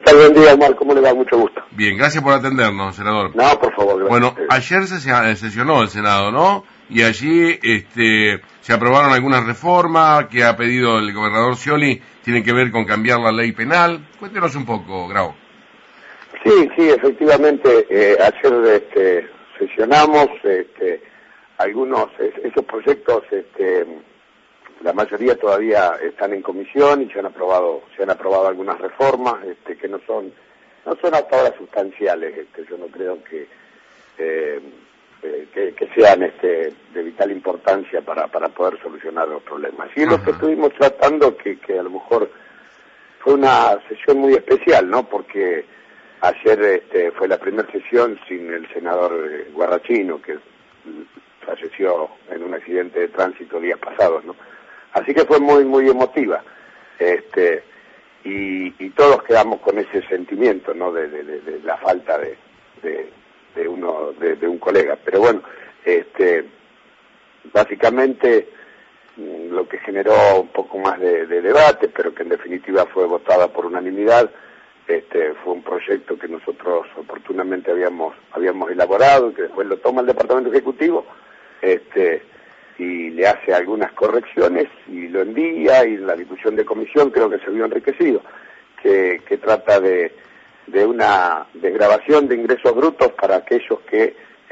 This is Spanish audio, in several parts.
Buen día, Omar, ¿cómo le va? Mucho gusto. Bien, gracias por atendernos, senador. No, por favor. Gracias. Bueno, ayer se sesionó el Senado, ¿no? Y allí se aprobaron algunas reformas que ha pedido el gobernador Scioli, tienen que ver con cambiar la ley penal. Cuéntenos un poco, Grau. Sí, efectivamente, ayer sesionamos algunos, esos proyectos, la mayoría todavía están en comisión y se han aprobado algunas reformas que no son hasta ahora sustanciales. Yo no creo que sean de vital importancia para poder solucionar los problemas. Y lo que estuvimos tratando, que a lo mejor fue una sesión muy especial, ¿no? Porque ayer fue la primera sesión sin el senador Guarrachino, que falleció en un accidente de tránsito días pasados, ¿no? Así que fue muy emotiva, y todos quedamos con ese sentimiento, ¿no? De la falta de un colega. Pero bueno, básicamente lo que generó un poco más de debate, pero que en definitiva fue votada por unanimidad, fue un proyecto que nosotros oportunamente habíamos elaborado, que después lo toma el Departamento Ejecutivo, y le hace algunas correcciones y lo envía, y en la discusión de comisión creo que se vio enriquecido, que trata de una desgravación de ingresos brutos para aquellos que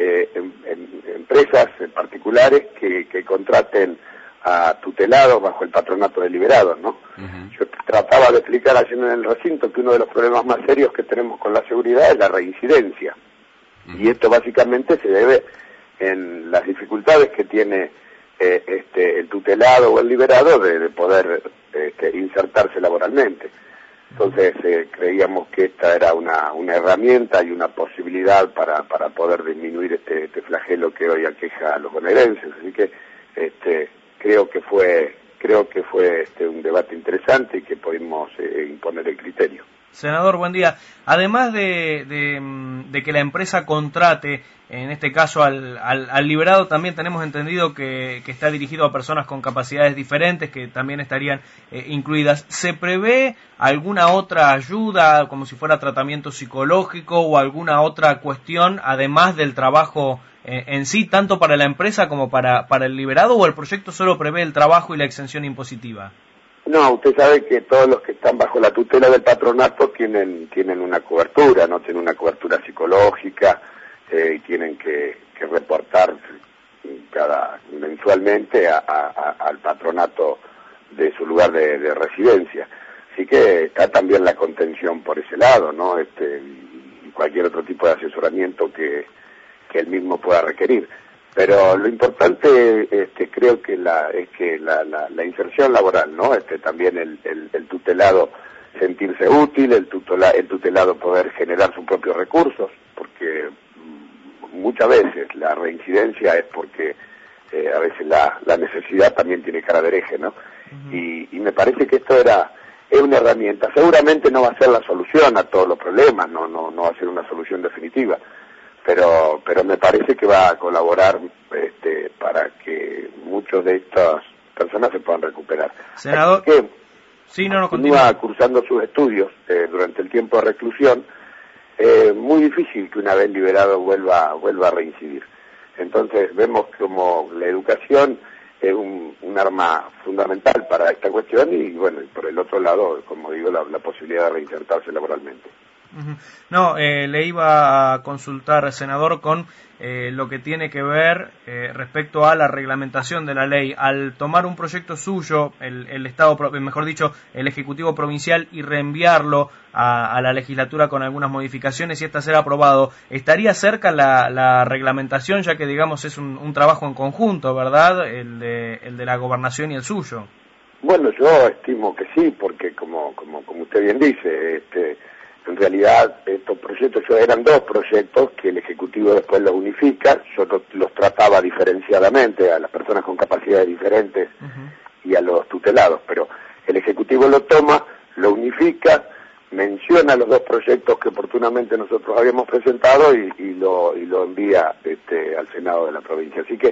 empresas particulares que contraten a tutelados bajo el patronato de liberados, ¿no? Yo trataba de explicar ayer en el recinto que uno de los problemas más serios que tenemos con la seguridad es la reincidencia, y esto básicamente se debe en las dificultades que tiene el tutelado o el liberado de poder insertarse laboralmente. Entonces creíamos que esta era una herramienta y una posibilidad para poder disminuir este flagelo que hoy aqueja a los bonaerenses. Así que creo que fue un debate interesante y que pudimos imponer el criterio. Senador, buen día. Además de que la empresa contrate, en este caso al liberado, también tenemos entendido que está dirigido a personas con capacidades diferentes, que también estarían incluidas. ¿Se prevé alguna otra ayuda, como si fuera tratamiento psicológico o alguna otra cuestión, además del trabajo en sí, tanto para la empresa como para el liberado, o el proyecto solo prevé el trabajo y la exención impositiva? No, usted sabe que todos los que están bajo la tutela del patronato tienen una cobertura, no tienen una cobertura psicológica, y tienen que reportar mensualmente al patronato de su lugar de residencia. Así que está también la contención por ese lado, ¿no? Y cualquier otro tipo de asesoramiento que él mismo pueda requerir. Pero lo importante creo que es que la inserción laboral, ¿no? También el tutelado sentirse útil, el tutelado poder generar sus propios recursos, porque muchas veces la reincidencia es porque a veces la necesidad también tiene cara de hereje, ¿no? Y me parece que esto es una herramienta. Seguramente no va a ser la solución a todos los problemas, no va a ser una solución definitiva, pero me parece que va a colaborar para que muchos de estas personas se puedan recuperar. Senador, así que sí, no, continúa cursando sus estudios durante el tiempo de reclusión. Muy difícil que una vez liberado vuelva a reincidir. Entonces vemos como la educación es un arma fundamental para esta cuestión, y bueno, y por el otro lado, como digo, la posibilidad de reinsertarse laboralmente. No, le iba a consultar, senador, con lo que tiene que ver respecto a la reglamentación de la ley. Al tomar un proyecto suyo, el Estado, mejor dicho, el Ejecutivo Provincial, y reenviarlo a la legislatura con algunas modificaciones y ser aprobado, ¿estaría cerca la reglamentación, ya que, digamos, es un trabajo en conjunto, ¿verdad?, el de la gobernación y el suyo? Bueno, yo estimo que sí, porque como usted bien dice, en realidad estos proyectos eran dos proyectos que el Ejecutivo después los unifica. Yo los trataba diferenciadamente a las personas con capacidades diferentes y a los tutelados, pero el Ejecutivo lo toma, lo unifica, menciona los dos proyectos que oportunamente nosotros habíamos presentado y lo envía al Senado de la provincia. Así que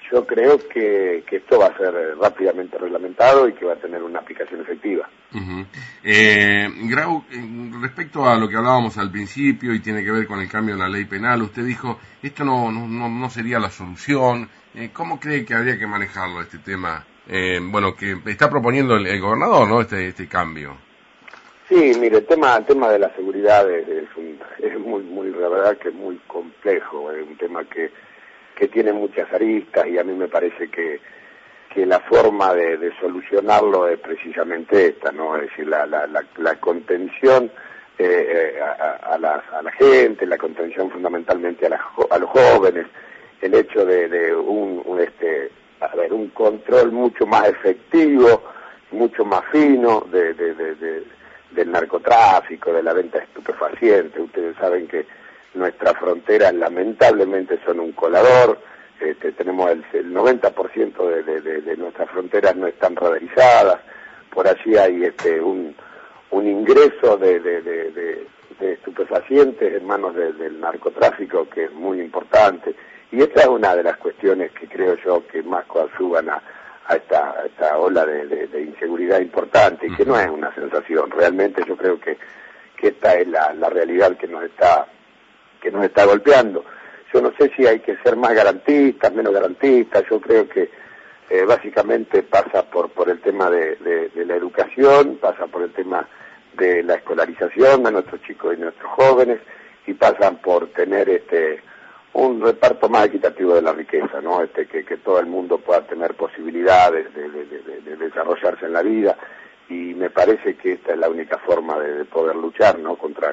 yo creo que esto va a ser rápidamente reglamentado y que va a tener una aplicación efectiva. Grau, respecto a lo que hablábamos al principio y tiene que ver con el cambio en la ley penal, usted dijo, esto no sería la solución. ¿Cómo cree que habría que manejarlo este tema? Bueno, que está proponiendo el gobernador, ¿no? Este cambio. Sí, mire, el tema de la seguridad es muy, la verdad que es muy complejo, es un tema que tiene muchas aristas y a mí me parece que la forma de solucionarlo es precisamente esta, ¿no? Es decir, la contención a la gente, la contención fundamentalmente a los jóvenes, el hecho de un control mucho más efectivo, mucho más fino del narcotráfico, de la venta de estupefacientes. Ustedes saben que nuestras fronteras lamentablemente son un colador. Tenemos el 90% de nuestras fronteras no están radarizadas. Por allí hay un ingreso de estupefacientes en manos del narcotráfico que es muy importante. Y esta es una de las cuestiones que creo yo que más coadyuvan a esta ola de inseguridad importante, y que no es una sensación. Realmente yo creo que esta es la realidad que nos está golpeando. Yo no sé si hay que ser más garantistas, menos garantistas. Yo creo que básicamente pasa por el tema de la educación, pasa por el tema de la escolarización de nuestros chicos y nuestros jóvenes, y pasan por tener un reparto más equitativo de la riqueza, ¿no? Que todo el mundo pueda tener posibilidades de desarrollarse en la vida, y me parece que esta es la única forma de poder luchar, ¿no? contra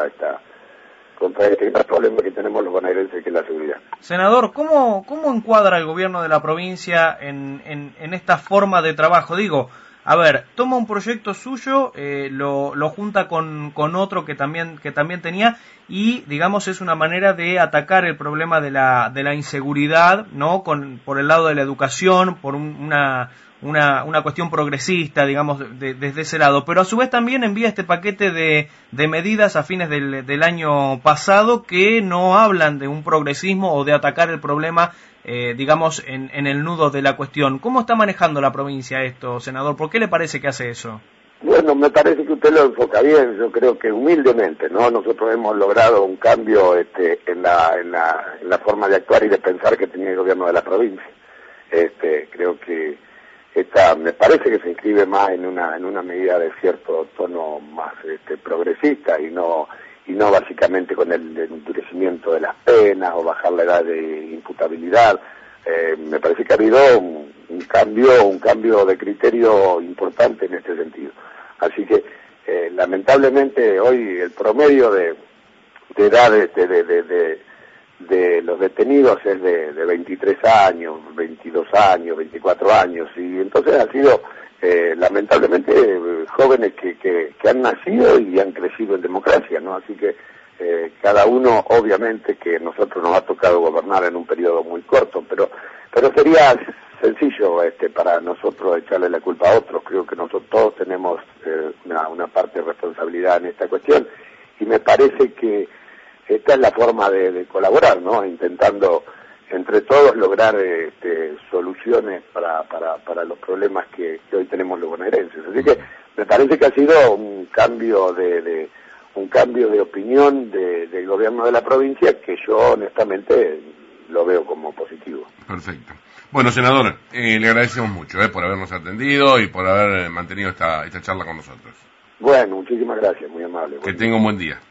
este gran problema que tenemos los bonaerenses, que es la seguridad. Senador, ¿cómo encuadra el gobierno de la provincia en esta forma de trabajo? Digo, a ver, toma un proyecto suyo, lo junta con otro que también tenía, y digamos es una manera de atacar el problema de la inseguridad, ¿no? Por el lado de la educación, por una cuestión progresista, digamos, desde ese lado, pero a su vez también envía este paquete de medidas a fines del año pasado que no hablan de un progresismo o de atacar el problema, digamos, en el nudo de la cuestión. ¿Cómo está manejando la provincia esto, senador? ¿Por qué le parece que hace eso? Bueno, me parece que usted lo enfoca bien. Yo creo que humildemente, ¿no? Nosotros hemos logrado un cambio en la forma de actuar y de pensar que tenía el gobierno de la provincia. Creo que me parece que se inscribe más en una medida de cierto tono más progresista, y no básicamente con el endurecimiento de las penas o bajar la edad de imputabilidad. Me parece que ha habido un cambio de criterio importante en este sentido. Así que lamentablemente hoy el promedio de edad de los detenidos es de 23 años, 22 años, 24 años, y entonces han sido lamentablemente jóvenes que han nacido y han crecido en democracia, ¿no? Así que cada uno, obviamente que nosotros nos ha tocado gobernar en un periodo muy corto, pero sería sencillo para nosotros echarle la culpa a otros. Creo que nosotros todos tenemos una parte de responsabilidad en esta cuestión, y me parece que esta es la forma de colaborar, ¿no? Intentando entre todos lograr soluciones para los problemas que hoy tenemos los bonaerenses. Así que me parece que ha sido un cambio de opinión del gobierno de la provincia, que yo honestamente lo veo como positivo. Perfecto. Bueno, senador, le agradecemos mucho por habernos atendido y por haber mantenido esta charla con nosotros. Bueno, muchísimas gracias, muy amable. Que tenga un buen día.